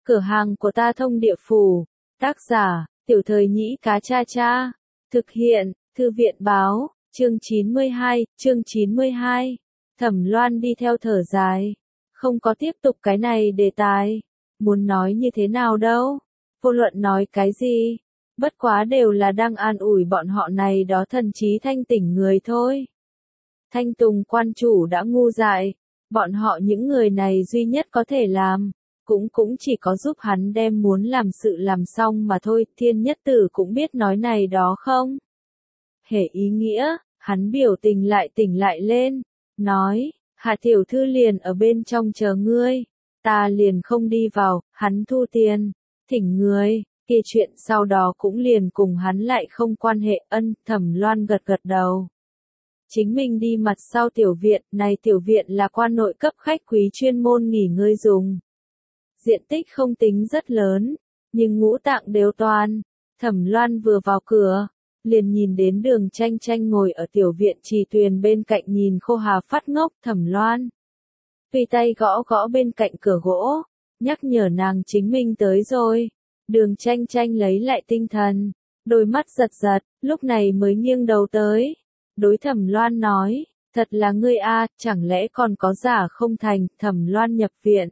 Cửa hàng của ta thông địa phủ. Tác giả, Tiểu Thời Nhĩ Cá Cha Cha. Thực hiện, Thư viện báo, chương 92. Thẩm Loan đi theo thở dài. Không có tiếp tục cái này đề tài. Muốn nói như thế nào đâu. Vô luận nói cái gì. Bất quá đều là đang an ủi bọn họ này đó thần trí thanh tỉnh người thôi. Thanh Tùng quan chủ đã ngu dại. Bọn họ những người này duy nhất có thể làm. Cũng chỉ có giúp hắn đem muốn làm sự làm xong mà thôi, Thiên Nhất Tử cũng biết nói này đó không? Hệ ý nghĩa, hắn biểu tình lại tỉnh lại lên, nói, Hạ tiểu thư liền ở bên trong chờ ngươi, ta liền không đi vào, hắn thu tiền, thỉnh ngươi, kia chuyện sau đó cũng liền cùng hắn lại không quan hệ. Thẩm Loan gật gật đầu. Chính mình đi mặt sau tiểu viện, này tiểu viện là quan nội cấp khách quý chuyên môn nghỉ ngơi dùng. Diện tích không tính rất lớn, nhưng ngũ tạng đều toàn. Thẩm Loan vừa vào cửa, liền nhìn đến Đường Tranh Tranh ngồi ở tiểu viện trì tuyền bên cạnh nhìn khô hà phát ngốc. Thẩm Loan tùy tay gõ gõ bên cạnh cửa gỗ, nhắc nhở nàng chính mình tới rồi. Đường Tranh Tranh lấy lại tinh thần, đôi mắt giật giật, lúc này mới nghiêng đầu tới. Đối Thẩm Loan nói, thật là ngươi a, chẳng lẽ còn có giả không thành. Thẩm Loan nhập viện.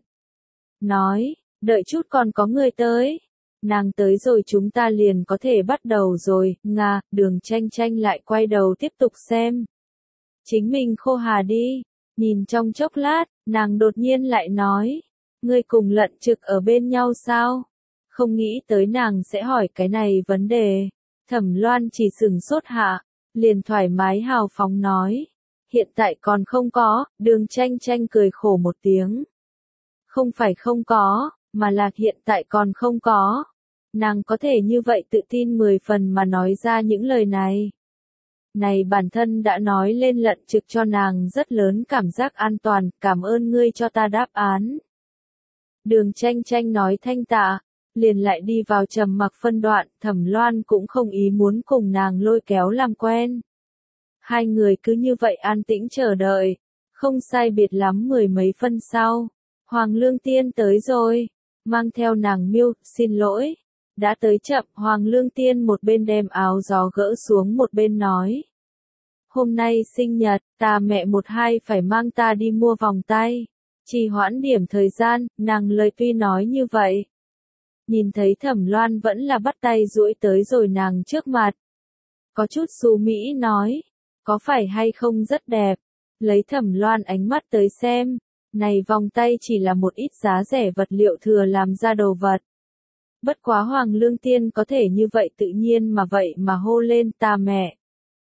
Nói, đợi chút còn có người tới. Nàng tới rồi chúng ta liền có thể bắt đầu rồi. Đường Tranh Tranh lại quay đầu tiếp tục xem. Chính mình khô hà đi. Nhìn trong chốc lát, nàng đột nhiên lại nói. Ngươi cùng Lận Trực ở bên nhau sao? Không nghĩ tới nàng sẽ hỏi cái này vấn đề. Thẩm Loan chỉ sửng sốt hạ, liền thoải mái hào phóng nói. Hiện tại còn không có. Đường Tranh Tranh cười khổ một tiếng. Không phải không có, mà là hiện tại còn không có. Nàng có thể như vậy tự tin 10 phần mà nói ra những lời này. Này bản thân đã nói lên Lận Trực cho nàng rất lớn cảm giác an toàn, cảm ơn ngươi cho ta đáp án. Đường Tranh Tranh nói thanh tạ, liền lại đi vào trầm mặc phân đoạn. Thẩm Loan cũng không ý muốn cùng nàng lôi kéo làm quen. Hai người cứ như vậy an tĩnh chờ đợi, không sai biệt lắm 10 mấy phân sau. Hoàng Lương Tiên tới rồi, mang theo nàng Miêu, xin lỗi, đã tới chậm. Hoàng Lương Tiên một bên đem áo gió gỡ xuống một bên nói. Hôm nay sinh nhật, ta mẹ một hai phải mang ta đi mua vòng tay, trì hoãn điểm thời gian. Nàng lời tuy nói như vậy. Nhìn thấy Thẩm Loan vẫn là bắt tay duỗi tới rồi nàng trước mặt. Có chút xú mỹ nói, có phải hay không rất đẹp, lấy Thẩm Loan ánh mắt tới xem. Này vòng tay chỉ là một ít giá rẻ vật liệu thừa làm ra đồ vật. Bất quá Hoàng Lương Tiên có thể như vậy tự nhiên mà vậy mà hô lên ta mẹ.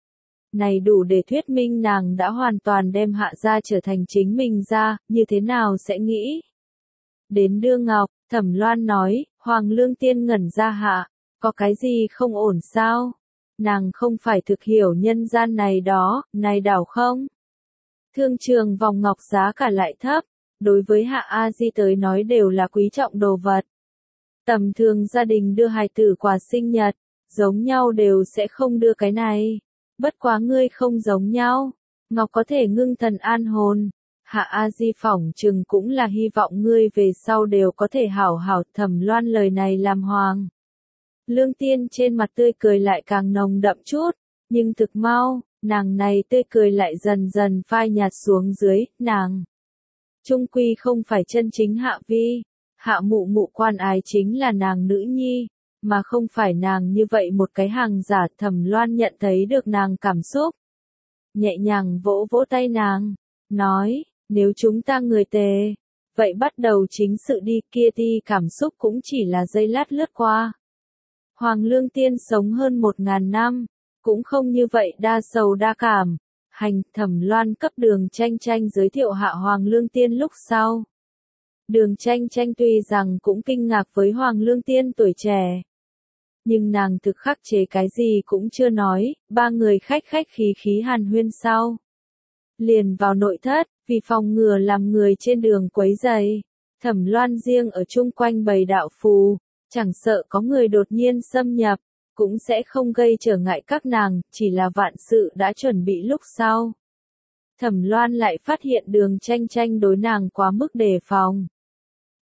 Này đủ để thuyết minh nàng đã hoàn toàn đem Hạ gia trở thành chính mình ra, như thế nào sẽ nghĩ. Đến đưa ngọc, Thẩm Loan nói, Hoàng Lương Tiên ngẩn ra hạ, có cái gì không ổn sao? Nàng không phải thực hiểu nhân gian này đó, này đảo không? Thương trường vòng ngọc giá cả lại thấp, đối với Hạ A Di tới nói đều là quý trọng đồ vật. Tầm thường gia đình đưa hài tử quà sinh nhật, giống nhau đều sẽ không đưa cái này. Bất quá ngươi không giống nhau, ngọc có thể ngưng thần an hồn. Hạ A Di phỏng chừng cũng là hy vọng ngươi về sau đều có thể hảo hảo. Thẩm Loan lời này làm Hoàng Lương Tiên trên mặt tươi cười lại càng nồng đậm chút, nhưng thực mau. Nàng này tươi cười lại dần dần phai nhạt xuống dưới. Nàng chung quy không phải chân chính Hạ Vi. Hạ mụ mụ quan ái chính là nàng nữ nhi, mà không phải nàng như vậy một cái hàng giả. Thẩm Loan nhận thấy được nàng cảm xúc, nhẹ nhàng vỗ vỗ tay nàng, nói, nếu chúng ta người tề, vậy bắt đầu chính sự đi. Kia ti cảm xúc cũng chỉ là giây lát lướt qua. Hoàng Lương Tiên sống hơn 1000 năm, cũng không như vậy đa sầu đa cảm. Thẩm Loan cấp Đường Tranh Tranh giới thiệu Hạ Hoàng Lương Tiên lúc sau. Đường Tranh Tranh tuy rằng cũng kinh ngạc với Hoàng Lương Tiên tuổi trẻ, nhưng nàng thực khắc chế cái gì cũng chưa nói. Ba người khách khí khí hàn huyên sau, liền vào nội thất, vì phòng ngừa làm người trên đường quấy rầy. Thẩm Loan riêng ở chung quanh bày đạo phù, chẳng sợ có người đột nhiên xâm nhập, cũng sẽ không gây trở ngại các nàng, chỉ là vạn sự đã chuẩn bị lúc sau. Thẩm Loan lại phát hiện Đường Tranh Tranh đối nàng quá mức đề phòng.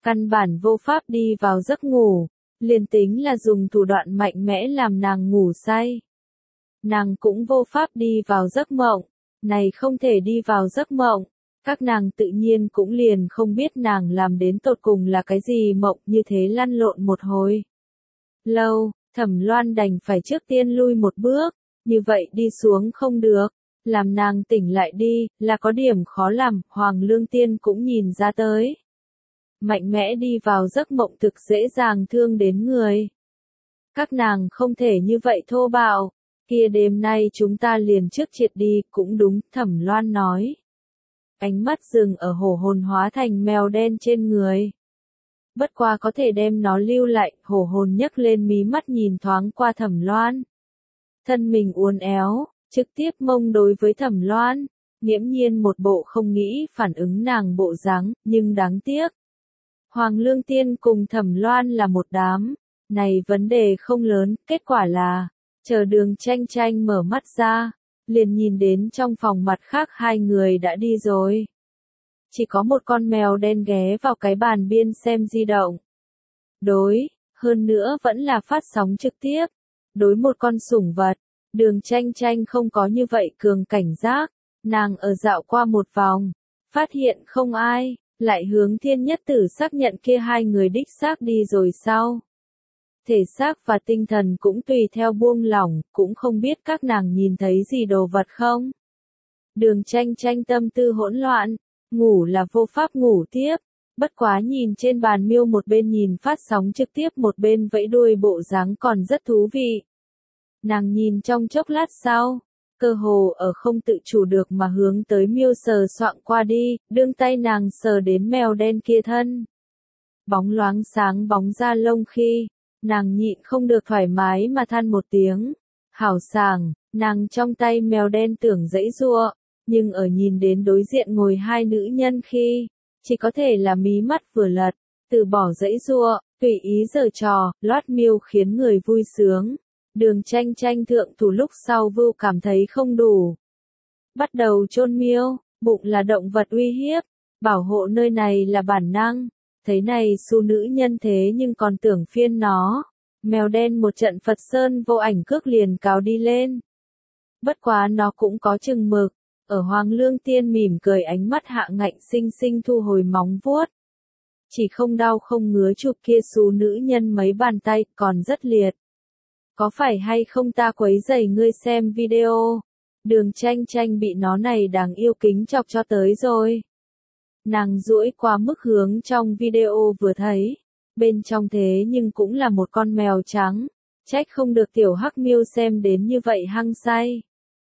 căn bản vô pháp đi vào giấc ngủ, liền tính là dùng thủ đoạn mạnh mẽ làm nàng ngủ say. Nàng cũng vô pháp đi vào giấc mộng, này không thể đi vào giấc mộng, các nàng tự nhiên cũng liền không biết nàng làm đến tột cùng là cái gì mộng như thế lăn lộn một hồi. Lâu, Thẩm Loan đành phải trước tiên lui một bước, như vậy đi xuống không được, làm nàng tỉnh lại đi, là có điểm khó làm, Hoàng Lương Tiên cũng nhìn ra tới. Mạnh mẽ đi vào giấc mộng thực dễ dàng thương đến người. Các nàng không thể như vậy thô bạo, kia đêm nay chúng ta liền trước triệt đi, cũng đúng, Thẩm Loan nói. Ánh mắt dừng ở hổ hồn hóa thành mèo đen trên người. Bất qua có thể đem nó lưu lại, hổ hồn nhấc lên mí mắt nhìn thoáng qua Thẩm Loan. Thân mình uốn éo, trực tiếp mông đối với Thẩm Loan, nghiễm nhiên một bộ không nghĩ phản ứng nàng bộ dáng, nhưng đáng tiếc. Hoàng Lương Tiên cùng Thẩm Loan là một đám, này vấn đề không lớn, kết quả là, chờ Đường Tranh Tranh mở mắt ra, liền nhìn đến trong phòng mặt khác hai người đã đi rồi. Chỉ có một con mèo đen ghé vào cái bàn biên xem di động. Hơn nữa vẫn là phát sóng trực tiếp. Đối một con sủng vật, Đường Tranh Tranh không có như vậy cường cảnh giác, nàng ở dạo qua một vòng, phát hiện không ai, lại hướng Thiên Nhất Tử xác nhận kia hai người đích xác đi rồi sao. Thể xác và tinh thần cũng tùy theo buông lỏng, cũng không biết các nàng nhìn thấy gì đồ vật không. Đường Tranh Tranh tâm tư hỗn loạn, ngủ là vô pháp ngủ tiếp, bất quá nhìn trên bàn miêu một bên nhìn phát sóng trực tiếp một bên vẫy đuôi bộ dáng còn rất thú vị. Nàng nhìn trong chốc lát sau, cơ hồ ở không tự chủ được mà hướng tới miêu sờ soạng qua đi, đương tay nàng sờ đến mèo đen kia thân. Bóng loáng sáng bóng da lông khi, nàng nhịn không được thoải mái mà than một tiếng. Hảo sảng, nàng trong tay mèo đen tưởng giãy giụa, nhưng ở nhìn đến đối diện ngồi hai nữ nhân khi, chỉ có thể là mí mắt vừa lật, từ bỏ giãy giụa, tùy ý giở trò, loát miêu khiến người vui sướng. Đường Tranh Tranh thượng thủ lúc sau vưu cảm thấy không đủ. Bắt đầu chôn miêu, bụng là động vật uy hiếp, bảo hộ nơi này là bản năng. Thấy này xu nữ nhân thế nhưng còn tưởng phiên nó. Mèo đen một trận Phật Sơn vô ảnh cước liền cáo đi lên. Bất quá nó cũng có chừng mực. Ở Hoàng Lương Tiên mỉm cười ánh mắt hạ ngạnh sinh sinh thu hồi móng vuốt. Chỉ không đau không ngứa chụp kia xu nữ nhân mấy bàn tay còn rất liệt. Có phải hay không ta quấy rầy ngươi xem video? Đường Tranh Tranh bị nó này đáng yêu kính chọc cho tới rồi. Nàng duỗi qua mức hướng trong video vừa thấy. Bên trong thế nhưng cũng là một con mèo trắng. Trách không được tiểu hắc miêu xem đến như vậy hăng say.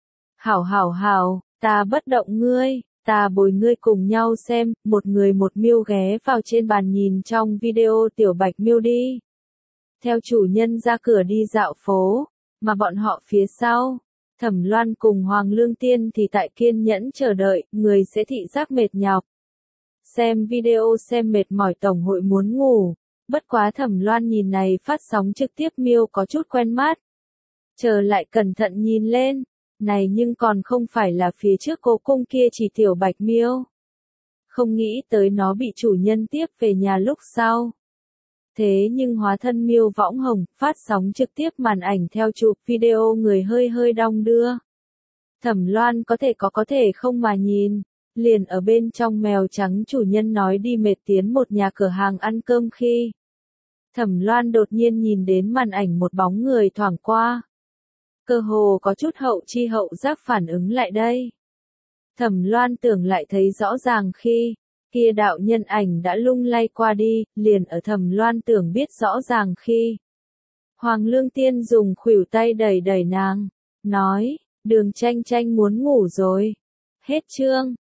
Hảo, ta bất động ngươi, ta bồi ngươi cùng nhau xem, một người một miêu ghé vào trên bàn nhìn trong video tiểu bạch miêu đi. Theo chủ nhân ra cửa đi dạo phố, mà bọn họ phía sau, Thẩm Loan cùng Hoàng Lương Tiên thì tại kiên nhẫn chờ đợi, người sẽ thị giác mệt nhọc. Xem video xem mệt mỏi tổng hội muốn ngủ, bất quá Thẩm Loan nhìn này phát sóng trực tiếp miêu có chút quen mắt. Chờ lại cẩn thận nhìn lên, này nhưng còn không phải là phía trước cố cung kia chỉ tiểu bạch miêu. Không nghĩ tới nó bị chủ nhân tiếp về nhà lúc sau. Thế nhưng hóa thân miêu võng hồng, phát sóng trực tiếp màn ảnh theo chụp video người hơi hơi đong đưa. Thẩm Loan có thể không mà nhìn, liền ở bên trong mèo trắng chủ nhân nói đi mệt tiến một nhà cửa hàng ăn cơm khi. Thẩm Loan đột nhiên nhìn đến màn ảnh một bóng người thoảng qua. Cơ hồ có chút hậu chi hậu giác phản ứng lại đây. Thẩm Loan tưởng lại thấy rõ ràng khi, kia đạo nhân ảnh đã lung lay qua đi, liền ở Thẩm Loan tưởng biết rõ ràng khi. Hoàng Lương Tiên dùng khuỷu tay đẩy nàng, nói, Đường Tranh Tranh muốn ngủ rồi. Hết chương.